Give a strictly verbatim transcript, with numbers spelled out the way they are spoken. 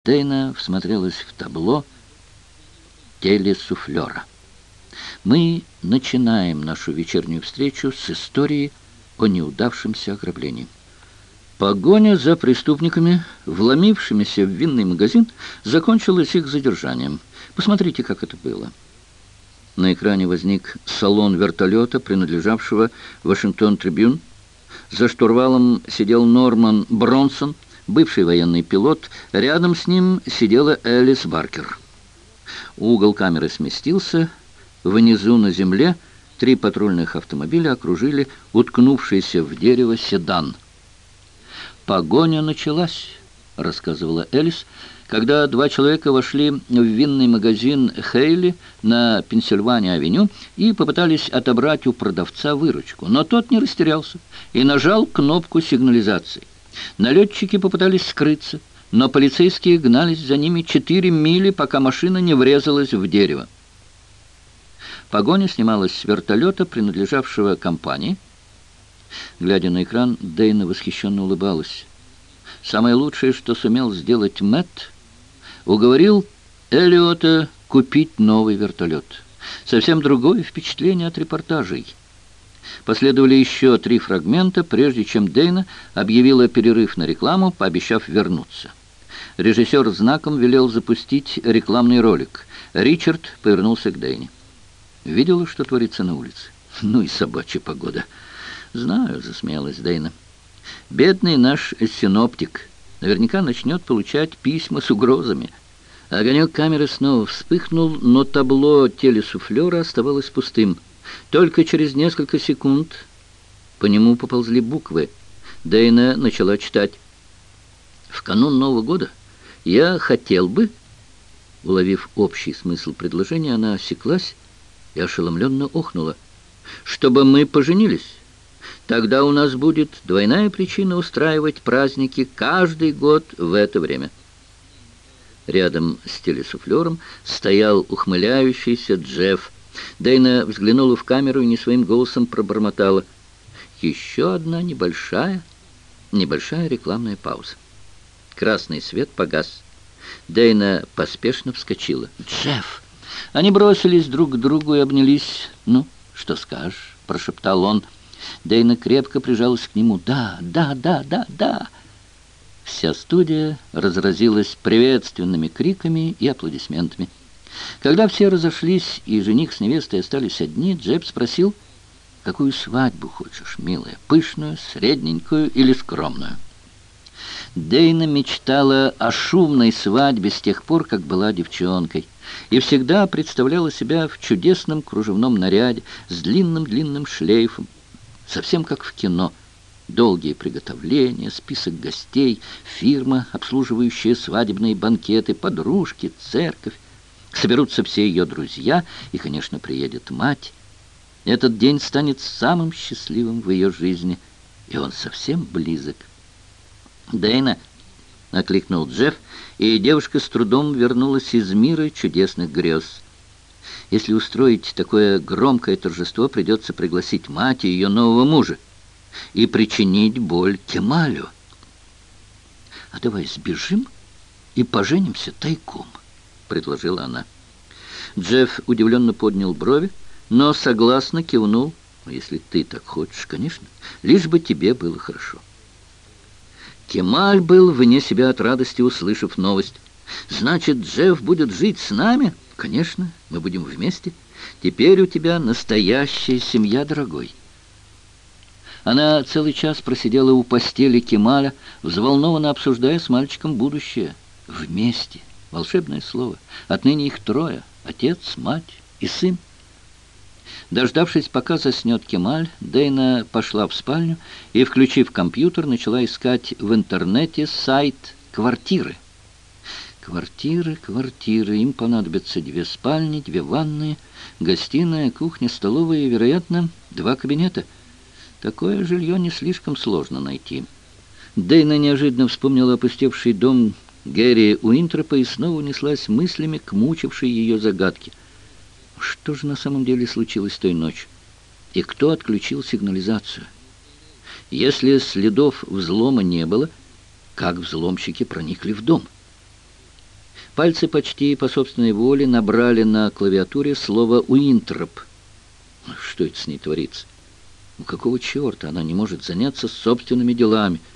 Дейна всмотрелась в табло телесуфлера. Мы начинаем нашу вечернюю встречу с истории о неудавшемся ограблении. Погоня за преступниками, вломившимися в винный магазин, закончилась их задержанием. Посмотрите, как это было. На экране возник салон вертолета, принадлежавшего Вашингтон Трибюн. За штурвалом сидел Норман Бронсон, бывший военный пилот. Рядом с ним сидела Элис Баркер. Угол камеры сместился. Внизу на земле три патрульных автомобиля окружили уткнувшийся в дерево седан. «Погоня началась», — рассказывала Элис, когда два человека вошли в винный магазин Хейли на Пенсильвания-авеню и попытались отобрать у продавца выручку. Но тот не растерялся и нажал кнопку сигнализации. Налетчики попытались скрыться, но полицейские гнались за ними четыре мили, пока машина не врезалась в дерево. Погоня снималась с вертолета, принадлежавшего компании. Глядя на экран, Дейна восхищенно улыбалась. Самое лучшее, что сумел сделать Мэтт, уговорил Эллиота купить новый вертолет. Совсем другое впечатление от репортажей. Последовали еще три фрагмента, прежде чем Дейна объявила перерыв на рекламу, пообещав вернуться. Режиссер знаком велел запустить рекламный ролик. Ричард повернулся к Дейне. «Видела, что творится на улице? Ну и собачья погода». «Знаю», — засмеялась Дейна. «Бедный наш синоптик наверняка начнет получать письма с угрозами». Огонек камеры снова вспыхнул, но табло телесуфлера оставалось пустым. Только через несколько секунд по нему поползли буквы. Дейна начала читать. «В канун Нового года я хотел бы...» Уловив общий смысл предложения, она осеклась и ошеломленно охнула. «Чтобы мы поженились. Тогда у нас будет двойная причина устраивать праздники каждый год в это время». Рядом с телесуфлером стоял ухмыляющийся Джефф. Дейна взглянула в камеру и не своим голосом пробормотала. Еще одна небольшая, небольшая рекламная пауза. Красный свет погас. Дейна поспешно вскочила. «Джефф!» Они бросились друг к другу и обнялись. «Ну, что скажешь?» — прошептал он. Дейна крепко прижалась к нему. «Да, да, да, да, да!» Вся студия разразилась приветственными криками и аплодисментами. Когда все разошлись и жених с невестой остались одни, Джеб спросил: «Какую свадьбу хочешь, милая? Пышную, средненькую или скромную?» Дейна мечтала о шумной свадьбе с тех пор, как была девчонкой, и всегда представляла себя в чудесном кружевном наряде с длинным-длинным шлейфом, совсем как в кино. Долгие приготовления, список гостей, фирма, обслуживающая свадебные банкеты, подружки, церковь. Соберутся все ее друзья, и, конечно, приедет мать. Этот день станет самым счастливым в ее жизни, и он совсем близок. «Дейна!» — окликнул Джефф, и девушка с трудом вернулась из мира чудесных грез. Если устроить такое громкое торжество, придется пригласить мать и ее нового мужа и причинить боль Кемалю. «А давай сбежим и поженимся тайком», — предложила она. Джефф удивленно поднял брови, но согласно кивнул. «Если ты так хочешь, конечно, лишь бы тебе было хорошо». Кемаль был вне себя от радости, услышав новость. «Значит, Джефф будет жить с нами?» «Конечно, мы будем вместе. Теперь у тебя настоящая семья, дорогой». Она целый час просидела у постели Кемаля, взволнованно обсуждая с мальчиком будущее. Вместе. Волшебное слово. Отныне их трое. Отец, мать и сын. Дождавшись, пока заснет Кемаль, Дейна пошла в спальню и, включив компьютер, начала искать в интернете сайт «Квартиры». Квартиры, квартиры. Им понадобятся две спальни, две ванные, гостиная, кухня, столовая и, вероятно, два кабинета. Такое жилье не слишком сложно найти. Дейна неожиданно вспомнила опустевший дом Гэри Уинтропа и снова унеслась мыслями к мучившей ее загадке. Что же на самом деле случилось той ночью? И кто отключил сигнализацию? Если следов взлома не было, как взломщики проникли в дом? Пальцы почти по собственной воле набрали на клавиатуре слово «Уинтроп». Что это с ней творится? Ну какого черта она не может заняться собственными делами?